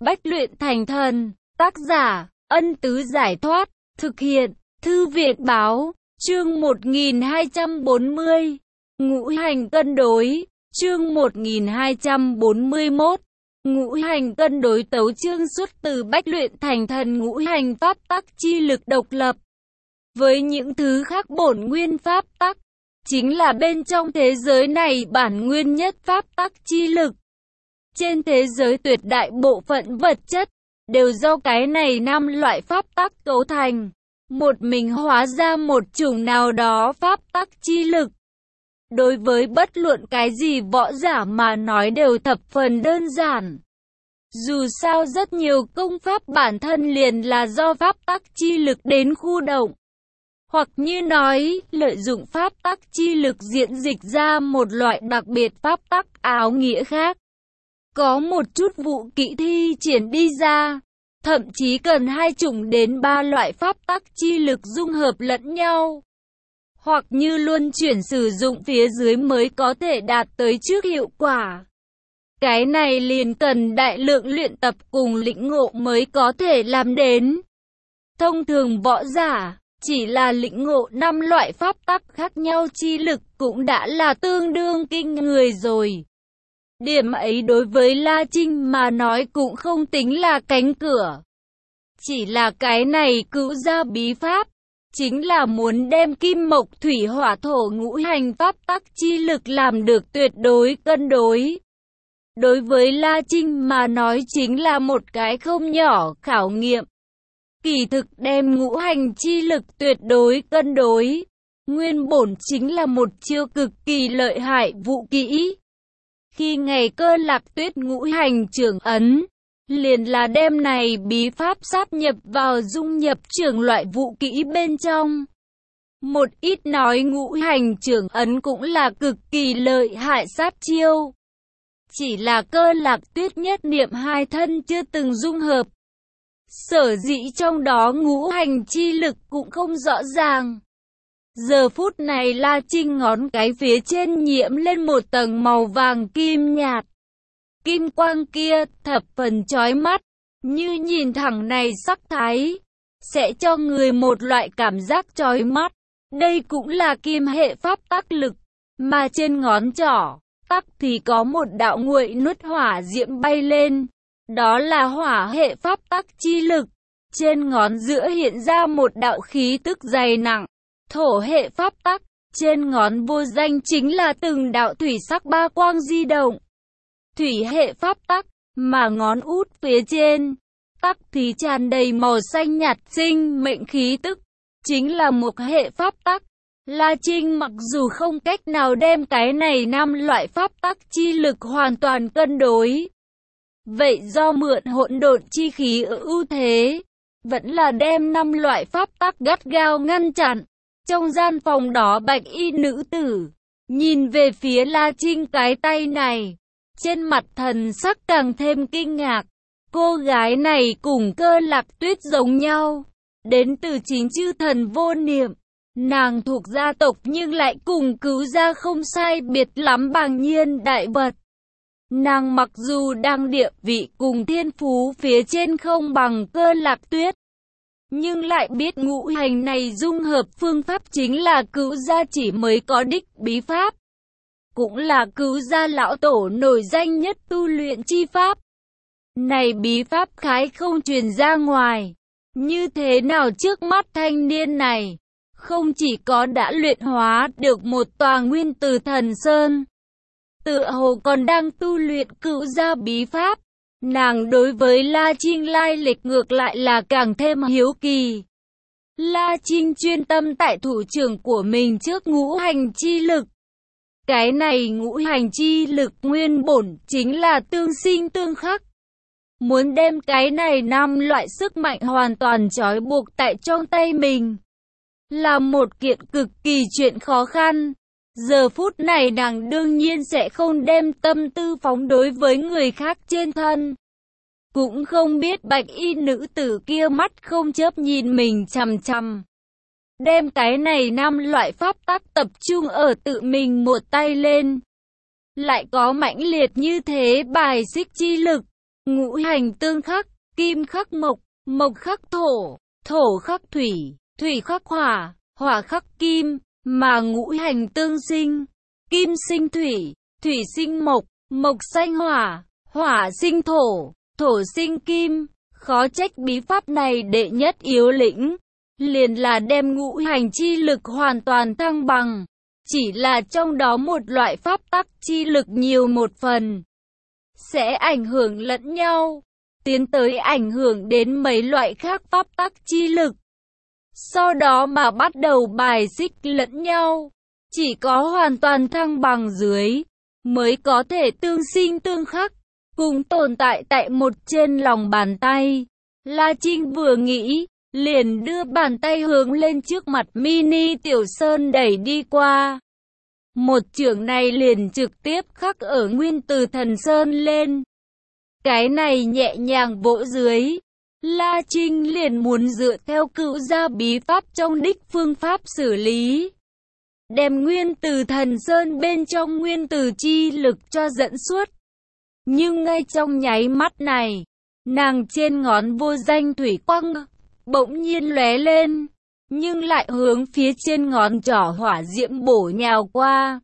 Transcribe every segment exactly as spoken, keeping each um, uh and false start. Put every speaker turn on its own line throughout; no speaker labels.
Bách luyện thành thần. Tác giả, Ân Tứ Giải Thoát. Thực hiện, Thư viện Báo. Chương một nghìn hai trăm bốn mươi. Ngũ hành cân đối. Chương một nghìn hai trăm bốn mươi mốt. Ngũ hành cân đối. Tấu chương xuất từ Bách luyện thành thần. Ngũ hành pháp tắc chi lực độc lập với những thứ khác bổn nguyên pháp tắc, chính là bên trong thế giới này bản nguyên nhất pháp tắc chi lực. Trên thế giới tuyệt đại bộ phận vật chất đều do cái này năm loại pháp tắc cấu thành, một mình hóa ra một chủng nào đó pháp tắc chi lực. Đối với bất luận cái gì võ giả mà nói đều thập phần đơn giản. Dù sao rất nhiều công pháp bản thân liền là do pháp tắc chi lực đến khu động. Hoặc như nói, lợi dụng pháp tắc chi lực diễn dịch ra một loại đặc biệt pháp tắc áo nghĩa khác. Có một chút vũ kỹ thi triển đi ra, thậm chí cần hai chủng đến ba loại pháp tắc chi lực dung hợp lẫn nhau. Hoặc như luân chuyển sử dụng phía dưới mới có thể đạt tới trước hiệu quả. Cái này liền cần đại lượng luyện tập cùng lĩnh ngộ mới có thể làm đến. Thông thường võ giả chỉ là lĩnh ngộ năm loại pháp tắc khác nhau chi lực cũng đã là tương đương kinh người rồi. Điểm ấy đối với La Trinh mà nói cũng không tính là cánh cửa. Chỉ là cái này cứu ra bí pháp, chính là muốn đem kim mộc thủy hỏa thổ ngũ hành pháp tắc chi lực làm được tuyệt đối cân đối. Đối với La Trinh mà nói chính là một cái không nhỏ khảo nghiệm. Kỳ thực đem ngũ hành chi lực tuyệt đối cân đối, nguyên bổn chính là một chiêu cực kỳ lợi hại vũ kỹ. Khi ngày Cơ Lạc Tuyết ngũ hành trưởng ấn, liền là đem này bí pháp sáp nhập vào dung nhập trưởng loại vũ kỹ bên trong. Một ít nói ngũ hành trưởng ấn cũng là cực kỳ lợi hại sát chiêu. Chỉ là Cơ Lạc Tuyết nhất niệm hai thân chưa từng dung hợp. Sở dĩ trong đó ngũ hành chi lực cũng không rõ ràng. Giờ phút này La Trinh ngón cái phía trên nhiễm lên một tầng màu vàng kim nhạt. Kim quang kia thập phần chói mắt, như nhìn thẳng này sắc thái, sẽ cho người một loại cảm giác chói mắt. Đây cũng là kim hệ pháp tắc lực, mà trên ngón trỏ, tắc thì có một đạo nguội nuốt hỏa diễm bay lên. Đó là hỏa hệ pháp tắc chi lực. Trên ngón giữa hiện ra một đạo khí tức dày nặng. Thổ hệ pháp tắc. Trên ngón vô danh chính là từng đạo thủy sắc ba quang di động. Thủy hệ pháp tắc. Mà ngón út phía trên, tắc thì tràn đầy màu xanh nhạt sinh mệnh khí tức. Chính là một hệ pháp tắc. La Trinh mặc dù không cách nào đem cái này năm loại pháp tắc chi lực hoàn toàn cân đối. Vậy do mượn hỗn độn chi khí ở ưu thế, vẫn là đem năm loại pháp tắc gắt gao ngăn chặn. Trong gian phòng đó bạch y nữ tử, nhìn về phía La Trinh cái tay này, trên mặt thần sắc càng thêm kinh ngạc. Cô gái này cùng Cơ Lạc Tuyết giống nhau, đến từ chính chư thần vô niệm. Nàng thuộc gia tộc nhưng lại cùng cứu gia không sai biệt lắm bằng nhiên đại vật. Nàng mặc dù đang địa vị cùng thiên phú phía trên không bằng Cơ Lạc Tuyết, nhưng lại biết ngũ hành này dung hợp phương pháp chính là cứu gia chỉ mới có đích bí pháp. Cũng là cứu gia lão tổ nổi danh nhất tu luyện chi pháp. Này bí pháp khái không truyền ra ngoài. Như thế nào trước mắt thanh niên này, không chỉ có đã luyện hóa được một tòa nguyên tử thần sơn, tựa hồ còn đang tu luyện cựu gia bí pháp. Nàng đối với La Trinh lai lịch ngược lại là càng thêm hiếu kỳ. La Trinh chuyên tâm tại thủ trưởng của mình trước ngũ hành chi lực. Cái này ngũ hành chi lực nguyên bổn chính là tương sinh tương khắc. Muốn đem cái này năm loại sức mạnh hoàn toàn trói buộc tại trong tay mình, là một kiện cực kỳ chuyện khó khăn. Giờ phút này nàng đương nhiên sẽ không đem tâm tư phóng đối với người khác trên thân. Cũng không biết bạch y nữ tử kia mắt không chớp nhìn mình chằm chằm. Đem cái này năm loại pháp tắc tập trung ở tự mình một tay lên. Lại có mãnh liệt như thế bài xích chi lực. Ngũ hành tương khắc, kim khắc mộc, mộc khắc thổ, thổ khắc thủy, thủy khắc hỏa, hỏa khắc kim, mà ngũ hành tương sinh. Kim sinh thủy, thủy sinh mộc, mộc sinh hỏa, hỏa sinh thổ, thổ sinh kim. Khó trách bí pháp này đệ nhất yếu lĩnh, liền là đem ngũ hành chi lực hoàn toàn thăng bằng. Chỉ là trong đó một loại pháp tắc chi lực nhiều một phần, sẽ ảnh hưởng lẫn nhau, tiến tới ảnh hưởng đến mấy loại khác pháp tắc chi lực. Sau đó mà bắt đầu bài xích lẫn nhau. Chỉ có hoàn toàn thăng bằng dưới, mới có thể tương sinh tương khắc, cùng tồn tại tại một trên lòng bàn tay. La Trinh vừa nghĩ, liền đưa bàn tay hướng lên trước mặt mini Tiểu Sơn đẩy đi qua. Một chưởng này liền trực tiếp khắc ở Nguyên Tử Thần Sơn lên. Cái này nhẹ nhàng vỗ dưới, La Trinh liền muốn dựa theo Cựu gia bí pháp trong đích phương pháp xử lý, đem Nguyên Tử Thần Sơn bên trong nguyên tử chi lực cho dẫn suốt. Nhưng ngay trong nháy mắt này, nàng trên ngón vô danh thủy quang bỗng nhiên lóe lên, nhưng lại hướng phía trên ngón trỏ hỏa diễm bổ nhào qua.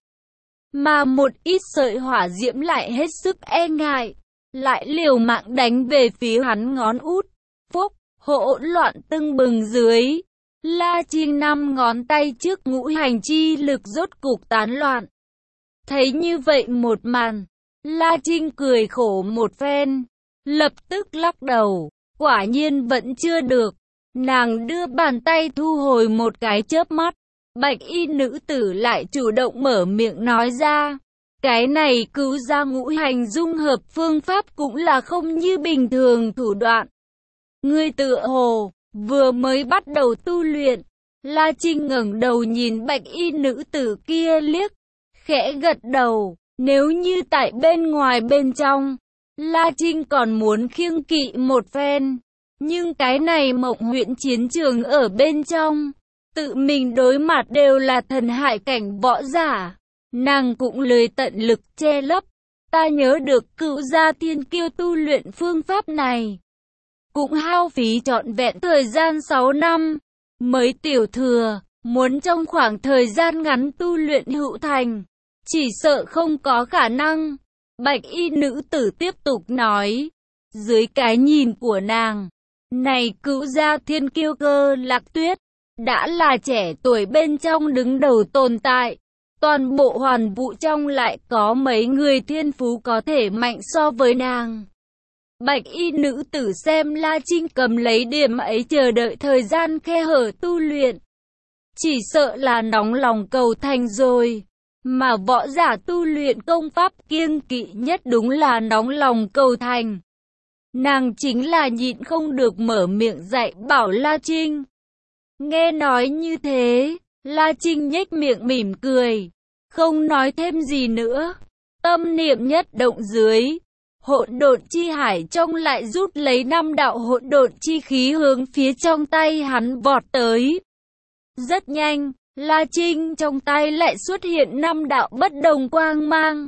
Mà một ít sợi hỏa diễm lại hết sức e ngại, lại liều mạng đánh về phía hắn ngón út. Phúc, hỗn loạn tưng bừng dưới, La Trinh năm ngón tay trước ngũ hành chi lực rốt cục tán loạn. Thấy như vậy một màn, La Trinh cười khổ một phen, lập tức lắc đầu, quả nhiên vẫn chưa được. Nàng đưa bàn tay thu hồi một cái chớp mắt, bạch y nữ tử lại chủ động mở miệng nói ra. Cái này cứu ra ngũ hành dung hợp phương pháp cũng là không như bình thường thủ đoạn. Ngươi tựa hồ vừa mới bắt đầu tu luyện. La Trinh ngẩng đầu nhìn bạch y nữ tử kia liếc, khẽ gật đầu. Nếu như tại bên ngoài bên trong, La Trinh còn muốn khiêng kỵ một phen. Nhưng cái này Mộng Huyễn chiến trường ở bên trong, tự mình đối mặt đều là thần hải cảnh võ giả. Nàng cũng lười tận lực che lấp. Ta nhớ được Cựu gia thiên kiêu tu luyện phương pháp này, cũng hao phí trọn vẹn thời gian sáu năm, mới tiểu thừa, muốn trong khoảng thời gian ngắn tu luyện hữu thành, chỉ sợ không có khả năng. Bạch y nữ tử tiếp tục nói, dưới cái nhìn của nàng, này Cựu gia thiên kiêu Cơ Lạc Tuyết, đã là trẻ tuổi bên trong đứng đầu tồn tại. Toàn bộ hoàn vũ trong lại có mấy người thiên phú có thể mạnh so với nàng. Bạch y nữ tử xem La Trinh cầm lấy điểm ấy chờ đợi thời gian khe hở tu luyện, chỉ sợ là nóng lòng cầu thành rồi. Mà võ giả tu luyện công pháp kiêng kỵ nhất đúng là nóng lòng cầu thành. Nàng chính là nhịn không được mở miệng dạy bảo La Trinh. Nghe nói như thế, La Trinh nhếch miệng mỉm cười, không nói thêm gì nữa. Tâm niệm nhất động dưới, hỗn độn chi hải trong lại rút lấy năm đạo hỗn độn chi khí hướng phía trong tay hắn vọt tới. Rất nhanh, La Trinh trong tay lại xuất hiện năm đạo bất đồng quang mang.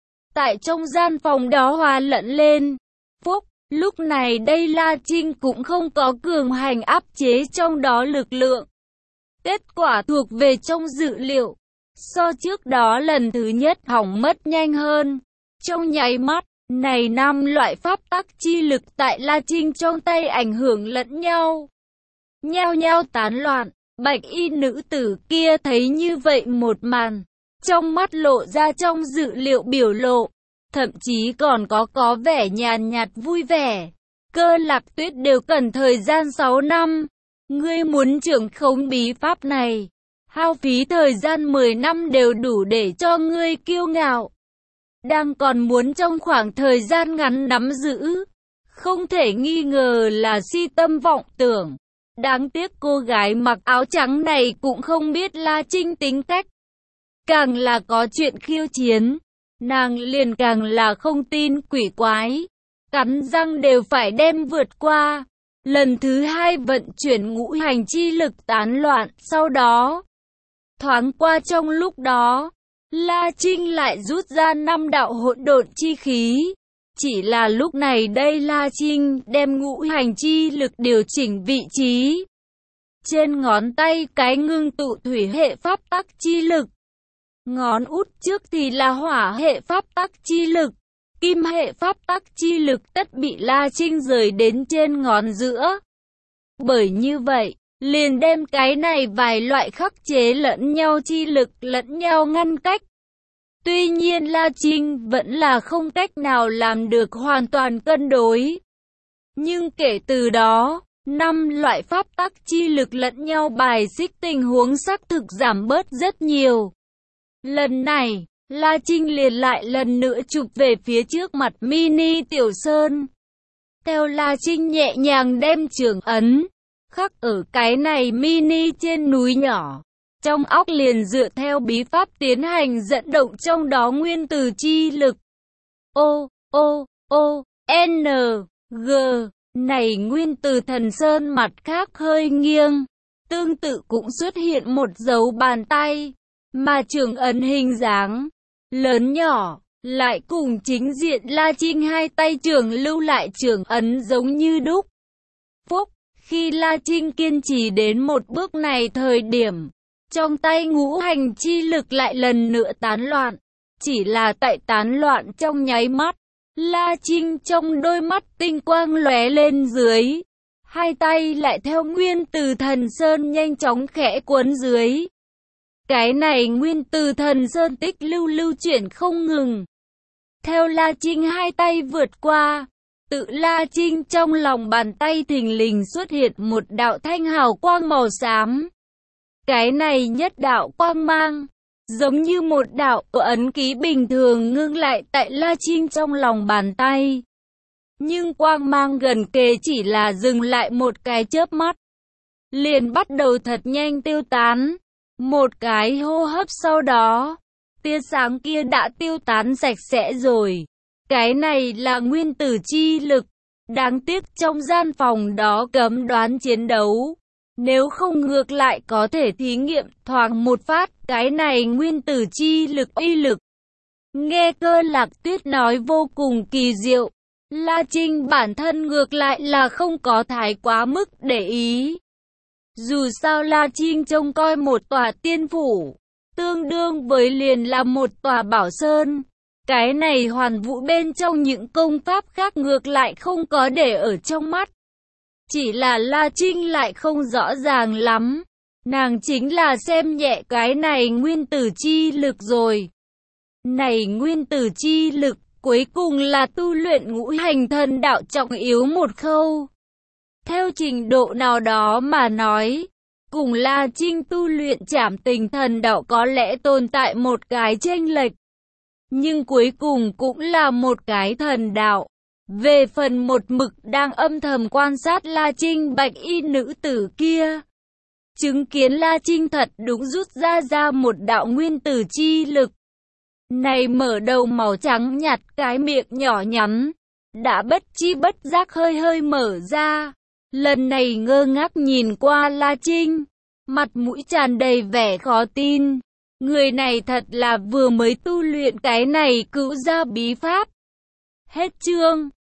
Tại trong gian phòng đó hòa lẫn lên. Phúc, lúc này đây La Trinh cũng không có cường hành áp chế trong đó lực lượng. Kết quả thuộc về trong dự liệu. So trước đó lần thứ nhất hỏng mất nhanh hơn. Trong nháy mắt, này năm loại pháp tắc chi lực tại La Trinh trong tay ảnh hưởng lẫn nhau, nhao nhao tán loạn. Bạch y nữ tử kia thấy như vậy một màn, trong mắt lộ ra trong dự liệu biểu lộ, thậm chí còn có có vẻ nhàn nhạt vui vẻ. Cơ Lạc Tuyết đều cần thời gian sáu năm, ngươi muốn trưởng khống bí pháp này, hao phí thời gian mười năm đều đủ để cho ngươi kiêu ngạo. Đang còn muốn trong khoảng thời gian ngắn nắm giữ, không thể nghi ngờ là si tâm vọng tưởng. Đáng tiếc cô gái mặc áo trắng này cũng không biết La Trinh tính cách. Càng là có chuyện khiêu chiến, nàng liền càng là không tin quỷ quái. Cắn răng đều phải đem vượt qua. Lần thứ hai vận chuyển ngũ hành chi lực tán loạn, sau đó thoáng qua trong lúc đó, La Trinh lại rút ra năm đạo hỗn độn chi khí, Chỉ là lúc này đây La Trinh đem ngũ hành chi lực điều chỉnh vị trí. Trên ngón tay cái ngưng tụ thủy hệ pháp tắc chi lực. Ngón út trước thì là hỏa hệ pháp tắc chi lực. Kim hệ pháp tắc chi lực tất bị La Trinh rời đến trên ngón giữa. Bởi như vậy, liền đem cái này vài loại khắc chế lẫn nhau chi lực lẫn nhau ngăn cách. Tuy nhiên La Trinh vẫn là không cách nào làm được hoàn toàn cân đối. Nhưng kể từ đó, năm loại pháp tắc chi lực lẫn nhau bài xích tình huống xác thực giảm bớt rất nhiều. Lần này, La Trinh liền lại lần nữa chụp về phía trước mặt mini Tiểu Sơn. Theo La Trinh nhẹ nhàng đem trường ấn khắc ở cái này mini trên núi nhỏ. Trong óc liền dựa theo bí pháp tiến hành dẫn động trong đó nguyên tử chi lực. O, O, O, N, G. Này nguyên tử thần sơn mặt khác hơi nghiêng. Tương tự cũng xuất hiện một dấu bàn tay. Mà trường ấn hình dáng lớn nhỏ lại cùng chính diện La Trinh hai tay trường lưu lại trường ấn giống như đúc. Phúc, khi La Trinh kiên trì đến một bước này thời điểm, trong tay ngũ hành chi lực lại lần nữa tán loạn. Chỉ là tại tán loạn trong nháy mắt, La Trinh trong đôi mắt tinh quang lóe lên dưới. Hai tay lại theo nguyên tử thần sơn nhanh chóng khẽ cuốn dưới. Cái này nguyên tử thần sơn tích lưu lưu chuyển không ngừng. Theo La Trinh hai tay vượt qua, tự La Trinh trong lòng bàn tay thình lình xuất hiện một đạo thanh hào quang màu xám. Cái này nhất đạo quang mang, giống như một đạo ấn ký bình thường ngưng lại tại La Trinh trong lòng bàn tay. Nhưng quang mang gần kề chỉ là dừng lại một cái chớp mắt, liền bắt đầu thật nhanh tiêu tán. Một cái hô hấp sau đó, tia sáng kia đã tiêu tán sạch sẽ rồi. Cái này là nguyên tử chi lực. Đáng tiếc trong gian phòng đó cấm đoán chiến đấu. Nếu không ngược lại có thể thí nghiệm thoáng một phát cái này nguyên tử chi lực uy lực. Nghe Cơ Lạc Tuyết nói vô cùng kỳ diệu. La Trinh bản thân ngược lại là không có thái quá mức để ý. Dù sao La Trinh trông coi một tòa tiên phủ, tương đương với liền là một tòa bảo sơn. Cái này hoàn vũ bên trong những công pháp khác ngược lại không có để ở trong mắt. Chỉ là La Trinh lại không rõ ràng lắm. Nàng chính là xem nhẹ cái này nguyên tử chi lực rồi. Này nguyên tử chi lực cuối cùng là tu luyện ngũ hành thần đạo trọng yếu một khâu. Theo trình độ nào đó mà nói, cùng La Trinh tu luyện trảm tình thần đạo có lẽ tồn tại một cái chênh lệch. Nhưng cuối cùng cũng là một cái thần đạo. Về phần một mực đang âm thầm quan sát La Trinh bạch y nữ tử kia, chứng kiến La Trinh thật đúng rút ra ra một đạo nguyên tử chi lực. Này mở đầu màu trắng nhạt cái miệng nhỏ nhắn, đã bất chi bất giác hơi hơi mở ra. Lần này ngơ ngác nhìn qua La Trinh, mặt mũi tràn đầy vẻ khó tin. Người này thật là vừa mới tu luyện cái này cứu ra bí pháp. Hết chương.